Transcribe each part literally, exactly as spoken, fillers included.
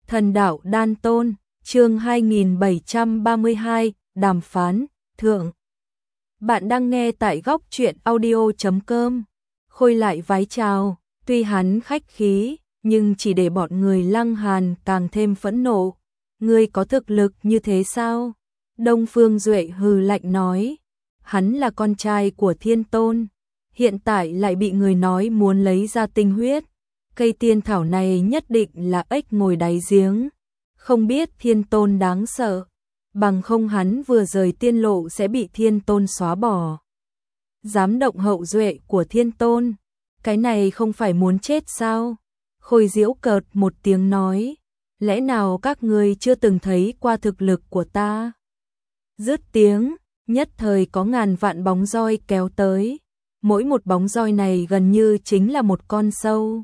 Thần đạo đan tôn, chương hai nghìn bảy trăm ba mươi hai, đàm phán, thượng. Bạn đang nghe tại góc truyện audio chấm com. Khôi lại vái chào, tuy hắn khách khí, nhưng chỉ để bọn người Lăng Hàn càng thêm phẫn nộ. Ngươi có thực lực như thế sao? Đông Phương Duệ hừ lạnh nói. Hắn là con trai của Thiên Tôn, hiện tại lại bị người nói muốn lấy ra tinh huyết. Cây tiên thảo này nhất định là ếch ngồi đáy giếng. Không biết Thiên Tôn đáng sợ, bằng không hắn vừa rời tiên lộ sẽ bị Thiên Tôn xóa bỏ. Dám động hậu duệ của Thiên Tôn, cái này không phải muốn chết sao? Khôi giễu cợt một tiếng nói, lẽ nào các ngươi chưa từng thấy qua thực lực của ta? Dứt tiếng, nhất thời có ngàn vạn bóng roi kéo tới, mỗi một bóng roi này gần như chính là một con sâu,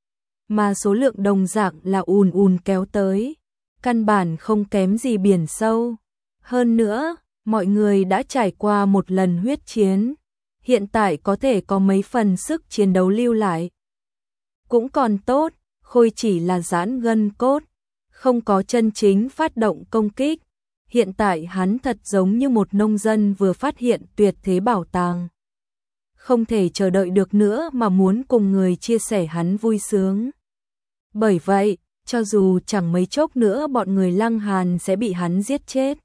mà số lượng đồng dạng là ùn ùn kéo tới, căn bản không kém gì biển sâu. Hơn nữa, mọi người đã trải qua một lần huyết chiến, hiện tại có thể có mấy phần sức chiến đấu lưu lại. Cũng còn tốt, Khôi chỉ là giãn gân cốt, không có chân chính phát động công kích. Hiện tại hắn thật giống như một nông dân vừa phát hiện tuyệt thế bảo tàng. Không thể chờ đợi được nữa mà muốn cùng người chia sẻ hắn vui sướng. Bởi vậy, cho dù chẳng mấy chốc nữa bọn người Lăng Hàn sẽ bị hắn giết chết,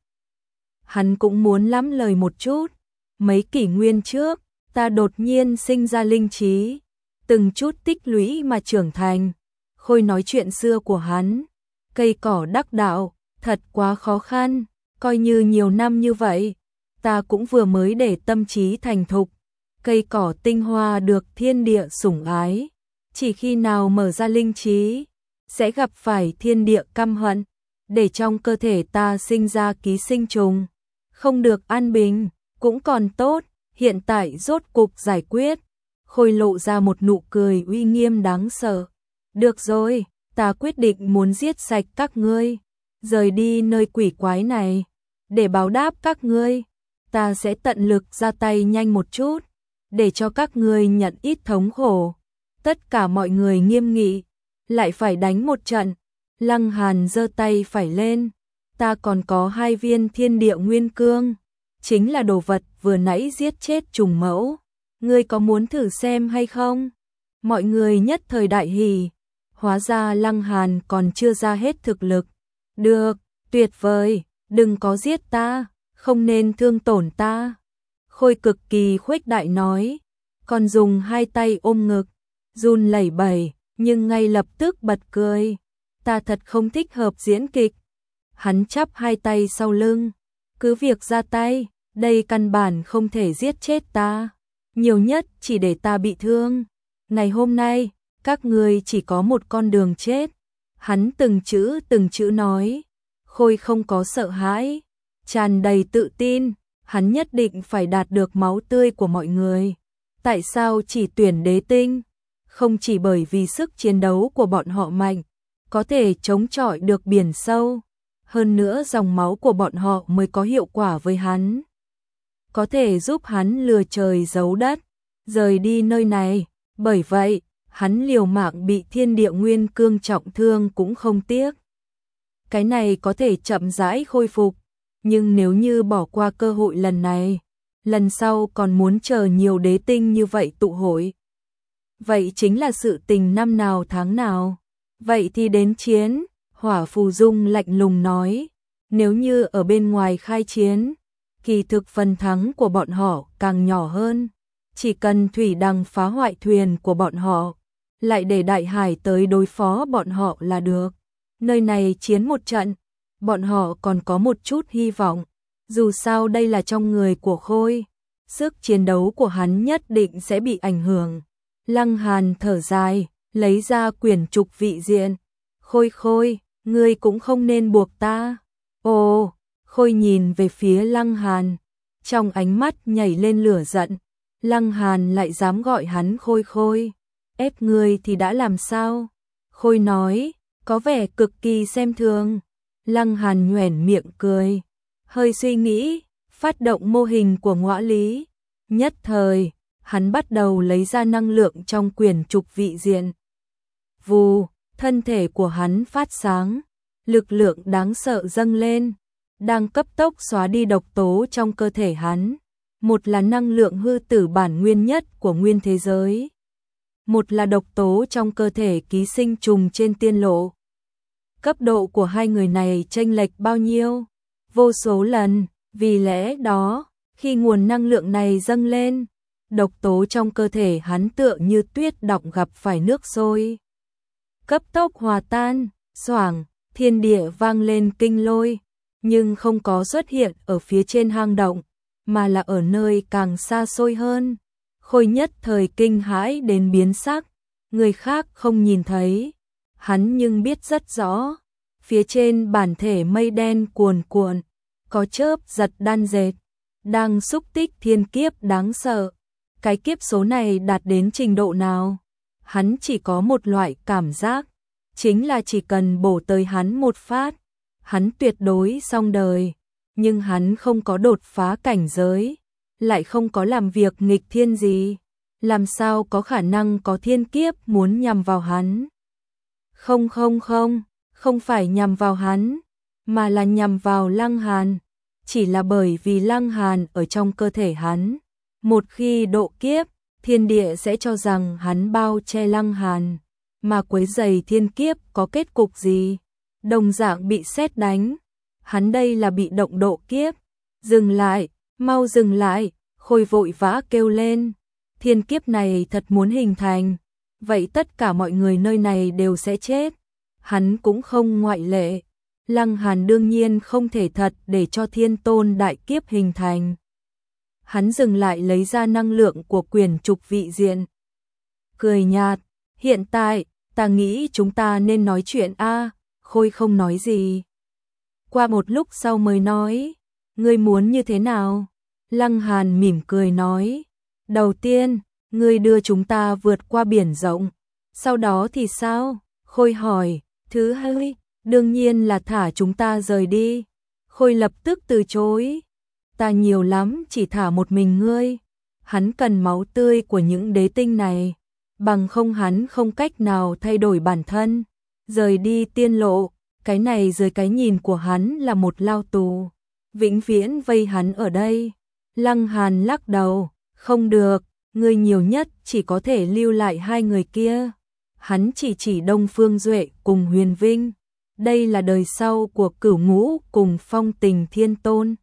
hắn cũng muốn lắm lời một chút. Mấy kỷ nguyên trước, ta đột nhiên sinh ra linh trí, từng chút tích lũy mà trưởng thành. Khôi nói chuyện xưa của hắn, cây cỏ đắc đạo, thật quá khó khăn, coi như nhiều năm như vậy, ta cũng vừa mới để tâm trí thành thục. Cây cỏ tinh hoa được thiên địa sủng ái, chỉ khi nào mở ra linh trí, sẽ gặp phải thiên địa căm hận, để trong cơ thể ta sinh ra ký sinh trùng, không được an bình. Cũng còn tốt, hiện tại rốt cục giải quyết. Khôi lộ ra một nụ cười uy nghiêm đáng sợ. Được rồi, ta quyết định muốn giết sạch các ngươi, rời đi nơi quỷ quái này. Để báo đáp các ngươi, ta sẽ tận lực ra tay nhanh một chút, để cho các ngươi nhận ít thống khổ. Tất cả mọi người nghiêm nghị, lại phải đánh một trận. Lăng Hàn giơ tay phải lên, ta còn có hai viên thiên địa nguyên cương, chính là đồ vật vừa nãy giết chết trùng mẫu. Ngươi có muốn thử xem hay không? Mọi người nhất thời đại hỉ, hóa ra Lăng Hàn còn chưa ra hết thực lực. Được, tuyệt vời, đừng có giết ta, không nên thương tổn ta. Khôi cực kỳ khuếch đại nói, còn dùng hai tay ôm ngực, run lẩy bẩy, nhưng ngay lập tức bật cười. Ta thật không thích hợp diễn kịch. Hắn chắp hai tay sau lưng, cứ việc ra tay, đây căn bản không thể giết chết ta, nhiều nhất chỉ để ta bị thương. Ngày hôm nay, các ngươi chỉ có một con đường chết. Hắn từng chữ từng chữ nói. Khôi không có sợ hãi, tràn đầy tự tin, hắn nhất định phải đạt được máu tươi của mọi người. Tại sao chỉ tuyển đế tinh? Không chỉ bởi vì sức chiến đấu của bọn họ mạnh, có thể chống chọi được biển sâu, hơn nữa dòng máu của bọn họ mới có hiệu quả với hắn, có thể giúp hắn lừa trời giấu đất, rời đi nơi này. Bởi vậy, hắn liều mạng bị thiên địa nguyên cương trọng thương cũng không tiếc. Cái này có thể chậm rãi khôi phục, nhưng nếu như bỏ qua cơ hội lần này, lần sau còn muốn chờ nhiều đế tinh như vậy tụ hội, vậy chính là sự tình năm nào tháng nào. Vậy thì đến chiến. Hỏa Phù Dung lạnh lùng nói, nếu như ở bên ngoài khai chiến, kỳ thực phần thắng của bọn họ càng nhỏ hơn. Chỉ cần thủy đằng phá hoại thuyền của bọn họ, lại để đại hải tới đối phó bọn họ là được. Nơi này chiến một trận, bọn họ còn có một chút hy vọng. Dù sao đây là trong người của Khôi, sức chiến đấu của hắn nhất định sẽ bị ảnh hưởng. Lăng Hàn thở dài, lấy ra quyển trục vị diện. Khôi Khôi, ngươi cũng không nên buộc ta. Ồ, Khôi nhìn về phía Lăng Hàn, trong ánh mắt nhảy lên lửa giận. Lăng Hàn lại dám gọi hắn Khôi Khôi, ép ngươi thì đã làm sao? Khôi nói, có vẻ cực kỳ xem thường. Lăng Hàn nhoẻn miệng cười, hơi suy nghĩ, phát động mô hình của ngõa lý. Nhất thời, hắn bắt đầu lấy ra năng lượng trong quyển trục vị diện. Vù, thân thể của hắn phát sáng, lực lượng đáng sợ dâng lên, đang cấp tốc xóa đi độc tố trong cơ thể hắn. Một là năng lượng hư tử bản nguyên nhất của nguyên thế giới, một là độc tố trong cơ thể ký sinh trùng trên tiên lộ. Cấp độ của hai người này chênh lệch bao nhiêu? Vô số lần, vì lẽ đó, khi nguồn năng lượng này dâng lên, độc tố trong cơ thể hắn tựa như tuyết đọng gặp phải nước sôi. Cấp tốc hòa tan, xoảng, thiên địa vang lên kinh lôi, nhưng không có xuất hiện ở phía trên hang động, mà là ở nơi càng xa xôi hơn. Khôi nhất thời kinh hãi đến biến sắc, người khác không nhìn thấy, hắn nhưng biết rất rõ. Phía trên bản thể mây đen cuồn cuộn, có chớp giật đan dệt, đang xúc tích thiên kiếp đáng sợ. Cái kiếp số này đạt đến trình độ nào? Hắn chỉ có một loại cảm giác, chính là chỉ cần bổ tới hắn một phát, hắn tuyệt đối xong đời. Nhưng hắn không có đột phá cảnh giới, lại không có làm việc nghịch thiên gì, làm sao có khả năng có thiên kiếp muốn nhằm vào hắn? Không không không, không phải nhằm vào hắn, mà là nhằm vào Lăng Hàn. Chỉ là bởi vì Lăng Hàn ở trong cơ thể hắn, một khi độ kiếp, thiên địa sẽ cho rằng hắn bao che Lăng Hàn, mà quấy rầy thiên kiếp có kết cục gì? Đồng dạng bị sét đánh. Hắn đây là bị động độ kiếp. Dừng lại, mau dừng lại, Khôi vội vã kêu lên. Thiên kiếp này thật muốn hình thành, vậy tất cả mọi người nơi này đều sẽ chết. Hắn cũng không ngoại lệ. Lăng Hàn đương nhiên không thể thật để cho thiên tôn đại kiếp hình thành. Hắn dừng lại lấy ra năng lượng của quyền trục vị diện. Cười nhạt, hiện tại, ta nghĩ chúng ta nên nói chuyện a. Khôi không nói gì. Qua một lúc sau mới nói, ngươi muốn như thế nào? Lăng Hàn mỉm cười nói, đầu tiên, ngươi đưa chúng ta vượt qua biển rộng, sau đó thì sao? Khôi hỏi, thứ hai, đương nhiên là thả chúng ta rời đi. Khôi lập tức từ chối, ta nhiều lắm chỉ thả một mình ngươi. Hắn cần máu tươi của những đế tinh này, bằng không hắn không cách nào thay đổi bản thân. Rời đi tiên lộ, cái này dưới cái nhìn của hắn là một lao tù, vĩnh viễn vây hắn ở đây. Lăng Hàn lắc đầu, không được, ngươi nhiều nhất chỉ có thể lưu lại hai người kia. Hắn chỉ chỉ Đông Phương Duệ cùng Huyền Vinh, đây là đời sau của Cửu Ngũ cùng Phong Tình Thiên Tôn.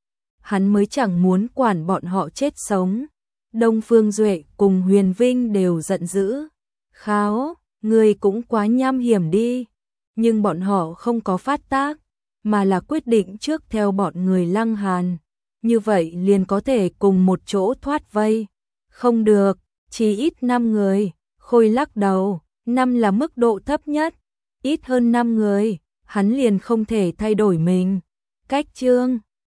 Hắn mới chẳng muốn quản bọn họ chết sống. Đông Phương Duệ cùng Huyền Vinh đều giận dữ, kháo, ngươi cũng quá nham hiểm đi. Nhưng bọn họ không có phát tác, mà là quyết định trước theo bọn người Lăng Hàn. Như vậy liền có thể cùng một chỗ thoát vây. Không được, chỉ ít năm người. Khôi lắc đầu, năm là mức độ thấp nhất. Ít hơn năm người, hắn liền không thể thay đổi mình. Cách chương